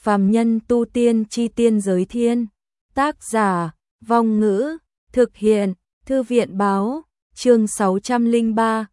Phàm nhân tu tiên chi tiên giới thiên. Tác giả, Vong Ngữ, thực hiện, Thư viện báo, chương 603,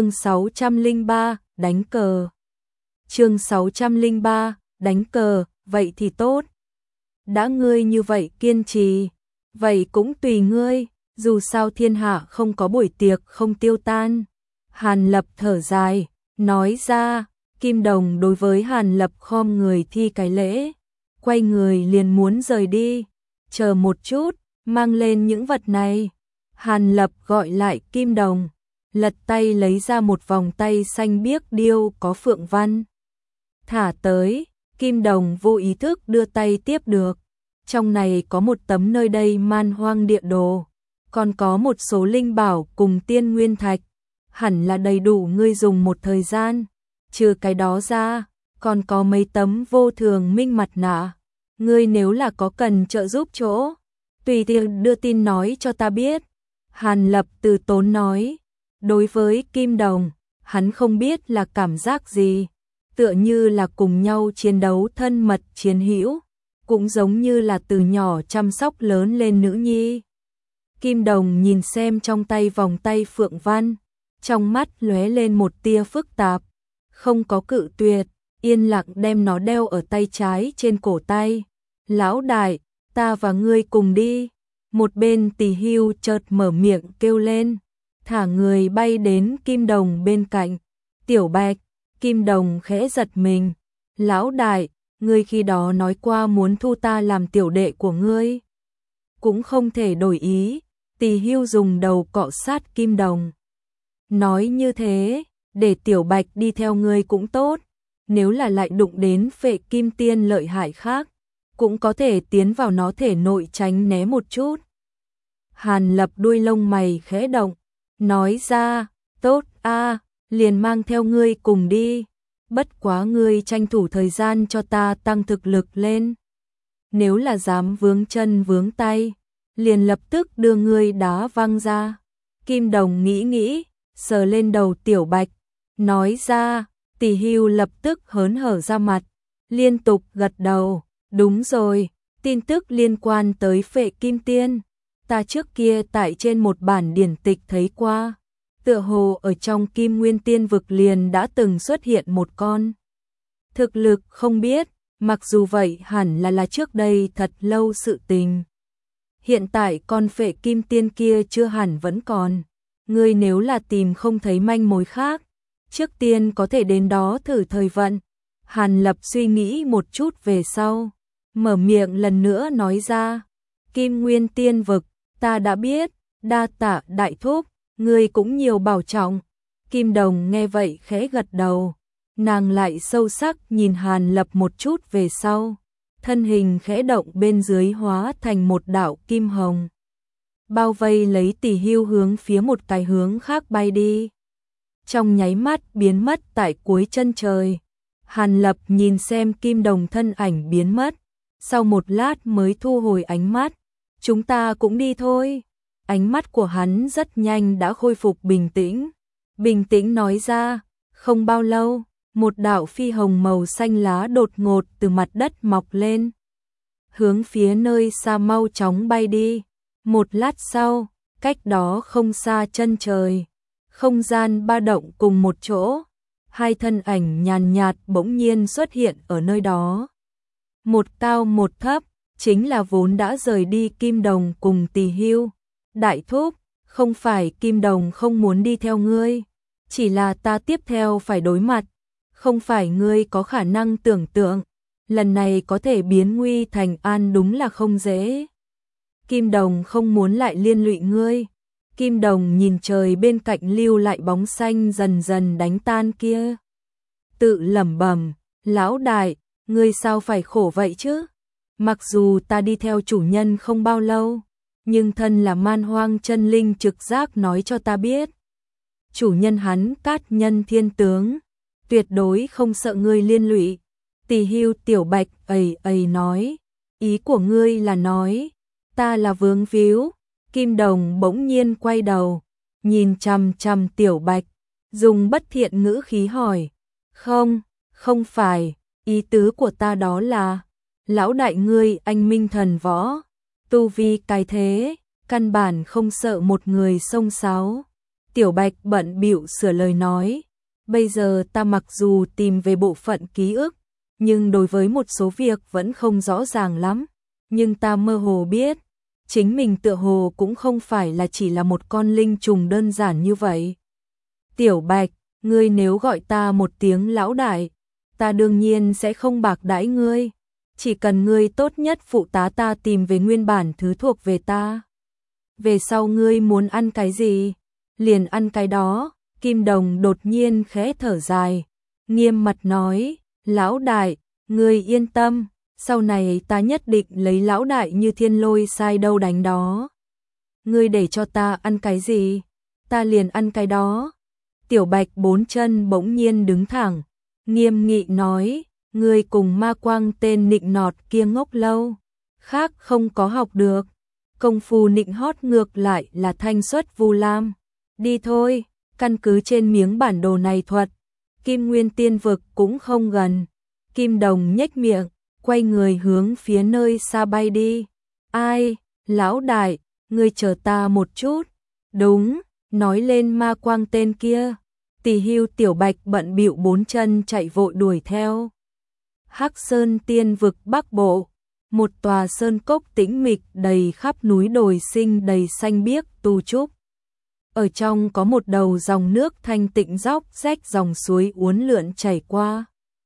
đánh cờ. Chương 603, đánh cờ, vậy thì tốt. Đã ngươi như vậy kiên trì, vậy cũng tùy ngươi, dù sao thiên hạ không có buổi tiệc không tiêu tan. Hàn Lập thở dài, nói ra. Kim Đồng đối với Hàn Lập khom người thi cái lễ, quay người liền muốn rời đi. Chờ một chút, mang lên những vật này. Hàn Lập gọi lại Kim Đồng, lật tay lấy ra một vòng tay xanh biếc điêu có phượng văn. Thả tới, Kim Đồng vô ý thức đưa tay tiếp được. Trong này có một tấm nơi đây man hoang địa đồ, còn có một số linh bảo cùng tiên nguyên thạch, hẳn là đầy đủ ngươi dùng một thời gian. Trừ cái đó ra, còn có mấy tấm vô thường minh mặt nạ. Ngươi nếu là có cần trợ giúp chỗ, tùy tiện đưa tin nói cho ta biết. Hàn Lập từ tốn nói. Đối với Kim Đồng, hắn không biết là cảm giác gì, tựa như là cùng nhau chiến đấu thân mật chiến hữu, cũng giống như là từ nhỏ chăm sóc lớn lên nữ nhi. Kim Đồng nhìn xem trong tay vòng tay phượng văn, trong mắt lóe lên một tia phức tạp. Không có cự tuyệt, yên lặng đem nó đeo ở tay trái trên cổ tay. Lão đại, ta và ngươi cùng đi. Một bên Tỳ Hưu chợt mở miệng kêu lên, thả người bay đến Kim Đồng bên cạnh. Tiểu Bạch, Kim Đồng khẽ giật mình. Lão đại, ngươi khi đó nói qua muốn thu ta làm tiểu đệ của ngươi. Cũng không thể đổi ý. Tỳ Hưu dùng đầu cọ sát Kim Đồng. Nói như thế, để Tiểu Bạch đi theo ngươi cũng tốt, nếu là lại đụng đến phệ kim tiên lợi hại khác, cũng có thể tiến vào nó thể nội tránh né một chút. Hàn Lập đuôi lông mày khẽ động, nói ra, tốt a, liền mang theo ngươi cùng đi, bất quá ngươi tranh thủ thời gian cho ta tăng thực lực lên. Nếu là dám vướng chân vướng tay, liền lập tức đưa ngươi đá văng ra. Kim Đồng nghĩ nghĩ, sờ lên đầu Tiểu Bạch, nói ra. Tỳ Hưu lập tức hớn hở ra mặt, liên tục gật đầu. Đúng rồi, tin tức liên quan tới phệ kim tiên, ta trước kia tại trên một bản điển tịch thấy qua, tựa hồ ở trong Kim Nguyên Tiên vực liền đã từng xuất hiện một con. Thực lực không biết, mặc dù vậy hẳn là trước đây thật lâu sự tình. Hiện tại con phệ kim tiên kia chưa hẳn vẫn còn, ngươi nếu là tìm không thấy manh mối khác, trước tiên có thể đến đó thử thời vận. Hàn Lập suy nghĩ một chút về sau, mở miệng lần nữa nói ra. Kim Nguyên Tiên vực, ta đã biết, đa tạ đại thúc, ngươi cũng nhiều bảo trọng. Kim Đồng nghe vậy khẽ gật đầu, nàng lại sâu sắc nhìn Hàn Lập một chút về sau, thân hình khẽ động bên dưới hóa thành một đạo kim hồng, bao vây lấy Tỳ Hưu hướng phía một cái hướng khác bay đi. Trong nháy mắt biến mất tại cuối chân trời. Hàn Lập nhìn xem Kim Đồng thân ảnh biến mất, sau một lát mới thu hồi ánh mắt. Chúng ta cũng đi thôi. Ánh mắt của hắn rất nhanh đã khôi phục bình tĩnh. Bình tĩnh nói ra, không bao lâu, một đạo phi hồng màu xanh lá đột ngột từ mặt đất mọc lên, hướng phía nơi xa mau chóng bay đi. Một lát sau, cách đó không xa chân trời, không gian ba động cùng một chỗ, hai thân ảnh nhàn nhạt bỗng nhiên xuất hiện ở nơi đó. Một cao một thấp, chính là vốn đã rời đi Kim Đồng cùng Tỳ Hưu. Đại thúc, không phải Kim Đồng không muốn đi theo ngươi, chỉ là ta tiếp theo phải đối mặt, không phải ngươi có khả năng tưởng tượng, lần này có thể biến nguy thành an đúng là không dễ. Kim Đồng không muốn lại liên lụy ngươi. Kim Đồng nhìn trời bên cạnh lưu lại bóng xanh dần dần đánh tan kia, tự lẩm bẩm, lão đại, ngươi sao phải khổ vậy chứ? Mặc dù ta đi theo chủ nhân không bao lâu, nhưng thân là man hoang chân linh trực giác nói cho ta biết, chủ nhân hắn Cát Nhân Thiên Tướng, tuyệt đối không sợ ngươi liên lụy. Tỳ Hưu Tiểu Bạch nói, ý của ngươi là nói, ta là vướng víu. Kim Đồng bỗng nhiên quay đầu, nhìn chằm chằm Tiểu Bạch, dùng bất thiện ngữ khí hỏi, không phải, ý tứ của ta đó là, Lão đại ngươi anh minh thần võ, tu vi cái thế, căn bản không sợ một người xông xáo. Tiểu Bạch bận bịu sửa lời nói, bây giờ ta mặc dù tìm về bộ phận ký ức, nhưng đối với một số việc vẫn không rõ ràng lắm, nhưng ta mơ hồ biết, chính mình tựa hồ cũng không phải là chỉ là một con linh trùng đơn giản như vậy. Tiểu Bạch, ngươi nếu gọi ta một tiếng lão đại, ta đương nhiên sẽ không bạc đãi ngươi, chỉ cần ngươi tốt nhất phụ tá ta tìm về nguyên bản thứ thuộc về ta. Về sau ngươi muốn ăn cái gì, liền ăn cái đó. Kim Đồng đột nhiên khẽ thở dài, nghiêm mặt nói, lão đại, ngươi yên tâm, sau này ta nhất định lấy lão đại như thiên lôi sai đâu đánh đó. Ngươi để cho ta ăn cái gì, ta liền ăn cái đó. Tiểu Bạch bốn chân bỗng nhiên đứng thẳng, nghiêm nghị nói, ngươi cùng ma quang tên nịnh nọt kia ngốc lâu, khác không có học được, công phu nịnh hót ngược lại là thanh xuất vu lam. Đi thôi, căn cứ trên miếng bản đồ này thuật, Kim Nguyên Tiên vực cũng không gần. Kim Đồng nhếch miệng, quay người hướng phía nơi xa bay đi. Ai, lão đại, ngươi chờ ta một chút. Đúng, nói lên ma quang tên kia. Tỳ hưu Tiểu Bạch bận bịu bốn chân chạy vội đuổi theo. Hắc Sơn Tiên vực Bắc Bộ, một tòa sơn cốc tĩnh mịch đầy khắp núi đồi sinh đầy xanh biếc tu trúc. Ở trong có một đầu dòng nước thanh tịnh róc rách dòng suối uốn lượn chảy qua.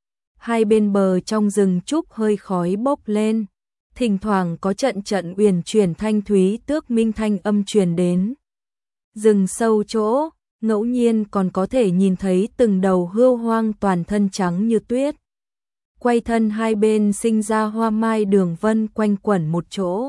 Hai bên bờ trong rừng trúc hơi khói bốc lên, thỉnh thoảng có trận trận uyển chuyển thanh thúy tước minh thanh âm truyền đến. Rừng sâu chỗ, ngẫu nhiên còn có thể nhìn thấy từng đầu hươu hoang toàn thân trắng như tuyết. Quay thân hai bên sinh ra hoa mai đường vân quanh quẩn một chỗ.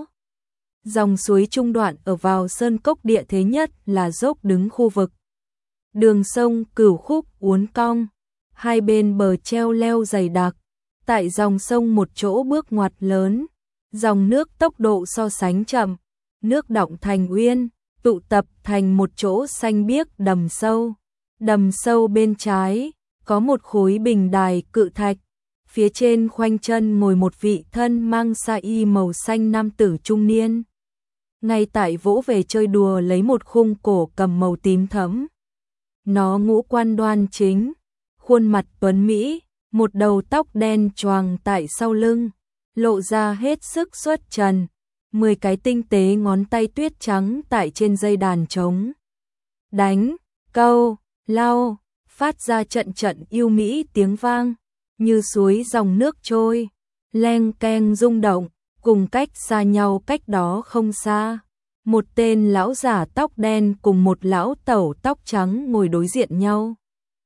Dòng suối trung đoạn ở vào sơn cốc địa thế nhất là dốc đứng khu vực. Đường sông Cửu Khúc uốn cong, hai bên bờ treo leo dày đặc. Tại dòng sông một chỗ bước ngoặt lớn, dòng nước tốc độ so sánh chậm, nước đọng thành uyên, tụ tập thành một chỗ xanh biếc đầm sâu. Đầm sâu bên trái có một khối bình đài cự thạch, phía trên khoanh chân ngồi một vị thân mang sa y màu xanh nam tử trung niên. Ngay tại vỗ về chơi đùa lấy một khung cổ cầm màu tím thẫm. Nó ngũ quan đoan chính, khuôn mặt tuấn mỹ, một đầu tóc đen choàng tại sau lưng, lộ ra hết sức xuất trần, 10 cái tinh tế ngón tay tuyết trắng tại trên dây đàn trống. Đánh, câu, lau, phát ra trận trận yêu mỹ tiếng vang, như suối dòng nước trôi, leng keng rung động, cùng cách xa nhau cách đó không xa. Một tên lão giả tóc đen cùng một lão tẩu tóc trắng ngồi đối diện nhau.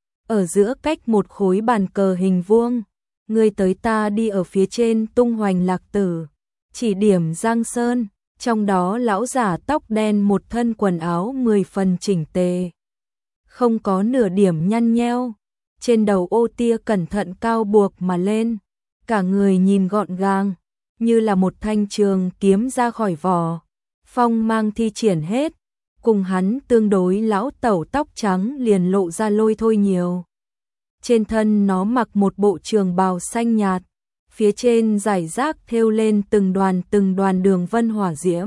Ở giữa cách một khối bàn cờ hình vuông, người tới ta đi ở phía trên tung hoành lạc tử, chỉ điểm giang sơn, trong đó lão giả tóc đen một thân quần áo 10 phần chỉnh tề. Không có nửa điểm nhăn nheo, trên đầu ô tia cẩn thận cao buộc mà lên, cả người nhìn gọn gàng, như là một thanh trường kiếm ra khỏi vỏ, phong mang thi triển hết, cùng hắn tương đối lão tẩu tóc trắng liền lộ ra lôi thôi nhiều. Trên thân nó mặc một bộ trường bào xanh nhạt, phía trên rải rác thêu lên từng đoàn đường vân hỏa diễm.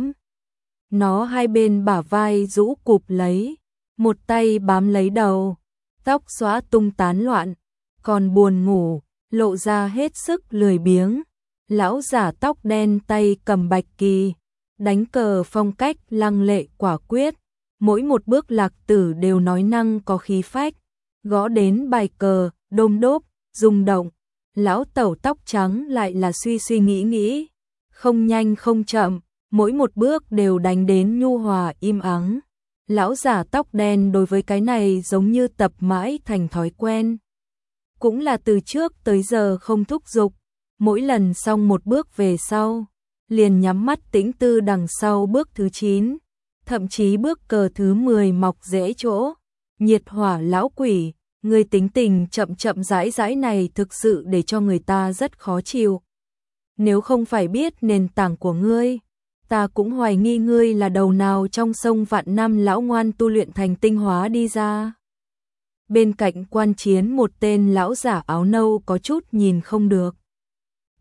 Nó hai bên bả vai rũ cụp lấy, một tay bám lấy đầu, tóc xõa tung tán loạn, còn buồn ngủ, lộ ra hết sức lười biếng. Lão giả tóc đen tay cầm bạch kỳ, đánh cờ phong cách lăng lệ quả quyết, mỗi một bước lạc tử đều nói năng có khí phách, gõ đến bài cờ, đôm đốp, rung động. Lão tẩu tóc trắng lại là suy suy nghĩ, không nhanh không chậm, mỗi một bước đều đánh đến nhu hòa im ắng. Lão giả tóc đen đối với cái này giống như tập mãi thành thói quen. Cũng là từ trước tới giờ không thúc giục, mỗi lần xong một bước về sau, liền nhắm mắt tĩnh tư đằng sau bước thứ 9, thậm chí bước cờ thứ 10 mọc rễ chỗ. Nhiệt hỏa lão quỷ, người tính tình chậm chậm rãi rãi này thực sự để cho người ta rất khó chịu. Nếu không phải biết nền tảng của ngươi, ta cũng hoài nghi ngươi là đầu nào trong sông vạn năm lão ngoan tu luyện thành tinh hóa đi ra. Bên cạnh quan chiến một tên lão giả áo nâu có chút nhìn không được.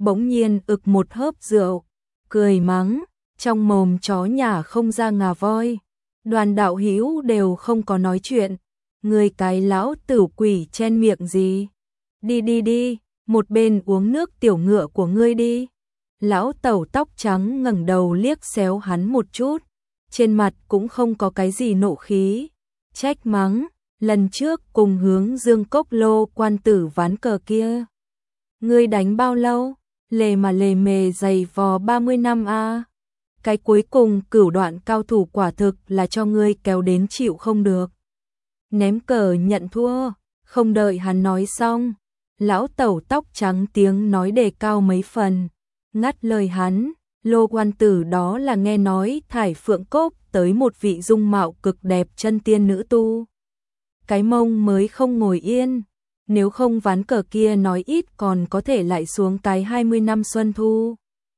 bỗng nhiên ực một hớp rượu, cười mắng, trong mồm chó nhà không ra ngà voi. Đoàn đạo hữu đều không có nói chuyện, người cái lão tử quỷ chen miệng gì. Đi đi đi, một bên uống nước tiểu ngựa của ngươi đi. Lão Tẩu tóc trắng ngẩng đầu liếc xéo hắn một chút, trên mặt cũng không có cái gì nộ khí, trách mắng, lần trước cùng hướng Dương Cốc Lô quan tử ván cờ kia. Ngươi đánh bao lâu? Lề mà lề mề dày vò 30 năm a. Cái cuối cùng cửu đoạn cao thủ quả thực là cho ngươi kéo đến chịu không được. Ném cờ nhận thua, không đợi hắn nói xong, lão Tẩu tóc trắng tiếng nói đề cao mấy phần, ngắt lời hắn, Lô quan tử đó là nghe nói thải phượng cốc tới một vị dung mạo cực đẹp chân tiên nữ tu. Cái mông mới không ngồi yên, nếu không ván cờ kia nói ít còn có thể lại xuống cái 20 năm xuân thu.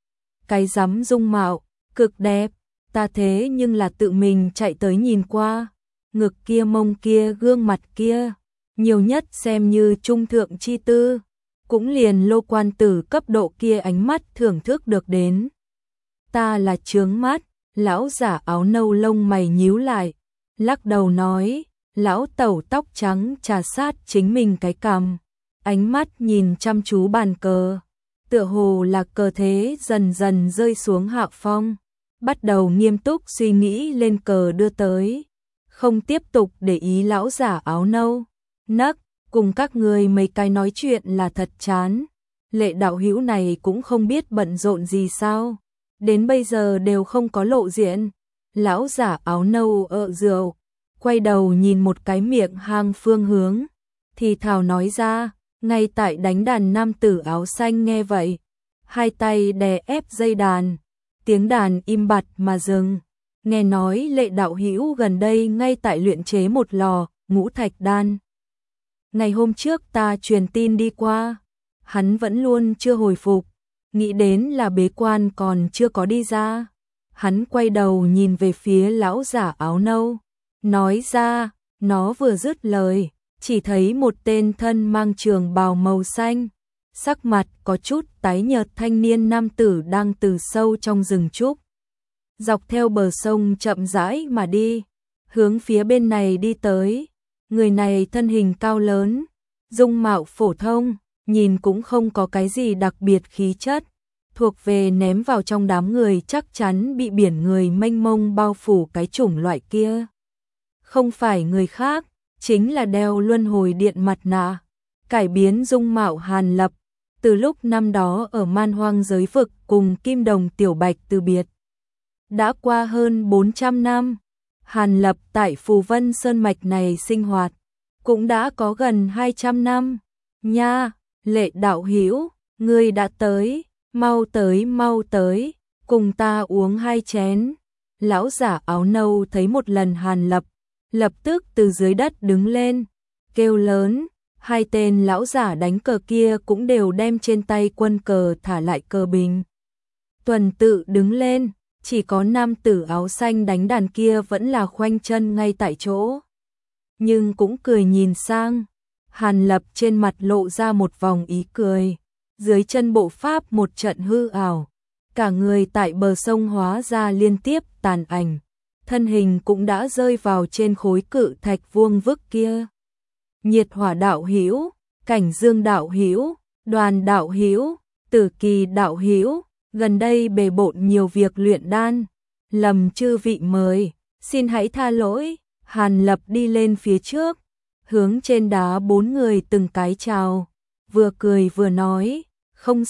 Cái rắm dung mạo, cực đẹp, ta thế nhưng là tự mình chạy tới nhìn qua, ngực kia mông kia gương mặt kia, nhiều nhất xem như trung thượng chi tư, cũng liền Lô quan tử cấp độ kia ánh mắt thưởng thức được đến. Ta là chướng mắt, lão giả áo nâu lông mày nhíu lại, lắc đầu nói, lão Tẩu tóc trắng trà sát chính mình cái cằm, ánh mắt nhìn chăm chú bàn cờ, tựa hồ là cờ thế dần dần rơi xuống hạ phong, bắt đầu nghiêm túc suy nghĩ lên cờ đưa tới, không tiếp tục để ý lão giả áo nâu. Nấc, cùng các người mấy cái nói chuyện là thật chán, Lệ đạo hữu này cũng không biết bận rộn gì sao, đến bây giờ đều không có lộ diện. Lão giả áo nâu rượu, quay đầu nhìn một cái miệng hang phương hướng, thì thào nói ra, ngay tại đánh đàn nam tử áo xanh nghe vậy, hai tay đè ép dây đàn, tiếng đàn im bặt mà dừng. Nghe nói Lệ đạo hữu gần đây ngay tại luyện chế một lò ngũ thạch đan. Ngày hôm trước ta truyền tin đi qua, hắn vẫn luôn chưa hồi phục, nghĩ đến là bế quan còn chưa có đi ra. Hắn quay đầu nhìn về phía lão giả áo nâu, nói ra, nó vừa dứt lời, chỉ thấy một tên thân mang trường bào màu xanh, sắc mặt có chút tái nhợt thanh niên nam tử đang từ sâu trong rừng trúc, dọc theo bờ sông chậm rãi mà đi, hướng phía bên này đi tới. Người này thân hình cao lớn, dung mạo phổ thông, nhìn cũng không có cái gì đặc biệt khí chất, thuộc về ném vào trong đám người chắc chắn bị biển người mênh mông bao phủ cái chủng loại kia. Không phải người khác, chính là đeo luân hồi điện mặt nạ, cải biến dung mạo Hàn Lập, từ lúc năm đó ở man hoang giới vực cùng Kim Đồng Tiểu Bạch từ biệt. Đã qua hơn 400 năm, Hàn Lập tại Phù Vân Sơn Mạch này sinh hoạt, cũng đã có gần 200 năm. Nha, Lệ đạo hữu, ngươi đã tới, mau tới, cùng ta uống 2 chén. Lão giả áo nâu thấy một lần Hàn Lập, lập tức từ dưới đất đứng lên, kêu lớn, hai tên lão giả đánh cờ kia cũng đều đem trên tay quân cờ thả lại cờ bình. Tuần tự đứng lên, chỉ có nam tử áo xanh đánh đàn kia vẫn là khoanh chân ngay tại chỗ. Nhưng cũng cười nhìn sang, Hàn Lập trên mặt lộ ra một vòng ý cười, dưới chân bộ pháp một trận hư ảo, cả người tại bờ sông hóa ra liên tiếp tàn ảnh, thân hình cũng đã rơi vào trên khối cự thạch vuông vức kia. Nhiệt Hỏa đạo hữu, Cảnh Dương đạo hữu, Đoàn đạo hữu, Tử Kỳ đạo hữu, gần đây bề bộn nhiều việc luyện đan, lầm chư vị mời, xin hãy tha lỗi. Hàn Lập đi lên phía trước, hướng trên đá 4 người từng cái chào, vừa cười vừa nói, không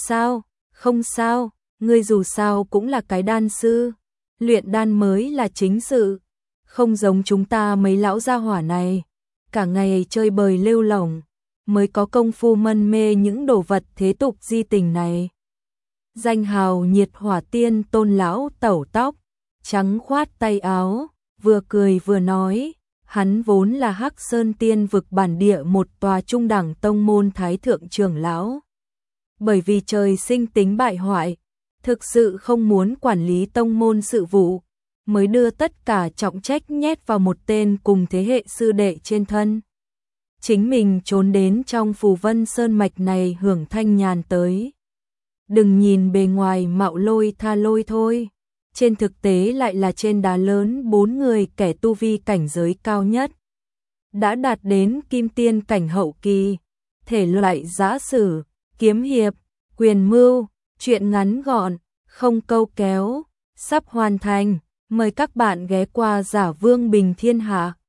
sao, ngươi dù sao cũng là cái đan sư, luyện đan mới là chính sự, không giống chúng ta mấy lão gia hỏa này, cả ngày chơi bời lêu lổng, mới có công phu mân mê những đồ vật thế tục di tình này. Danh hào Nhiệt Hỏa Tiên Tôn lão Tẩu tóc trắng khoát tay áo, vừa cười vừa nói, hắn vốn là Hắc Sơn Tiên vực bản địa một tòa trung đẳng tông môn thái thượng trưởng lão. Bởi vì trời sinh tính bại hoại, thực sự không muốn quản lý tông môn sự vụ, mới đưa tất cả trọng trách nhét vào một tên cùng thế hệ sư đệ trên thân. Chính mình trốn đến trong Phù Vân Sơn Mạch này hưởng thanh nhàn tới. đừng nhìn bề ngoài mạo lôi tha lôi thôi. Trên thực tế lại là trên đá lớn 4 người kẻ tu vi cảnh giới cao nhất. Đã đạt đến kim tiên cảnh hậu kỳ, thể loại giã sử, kiếm hiệp, quyền mưu, truyện ngắn gọn, không câu kéo, sắp hoàn thành. Mời các bạn ghé qua Giả Vương Bình Thiên Hạ.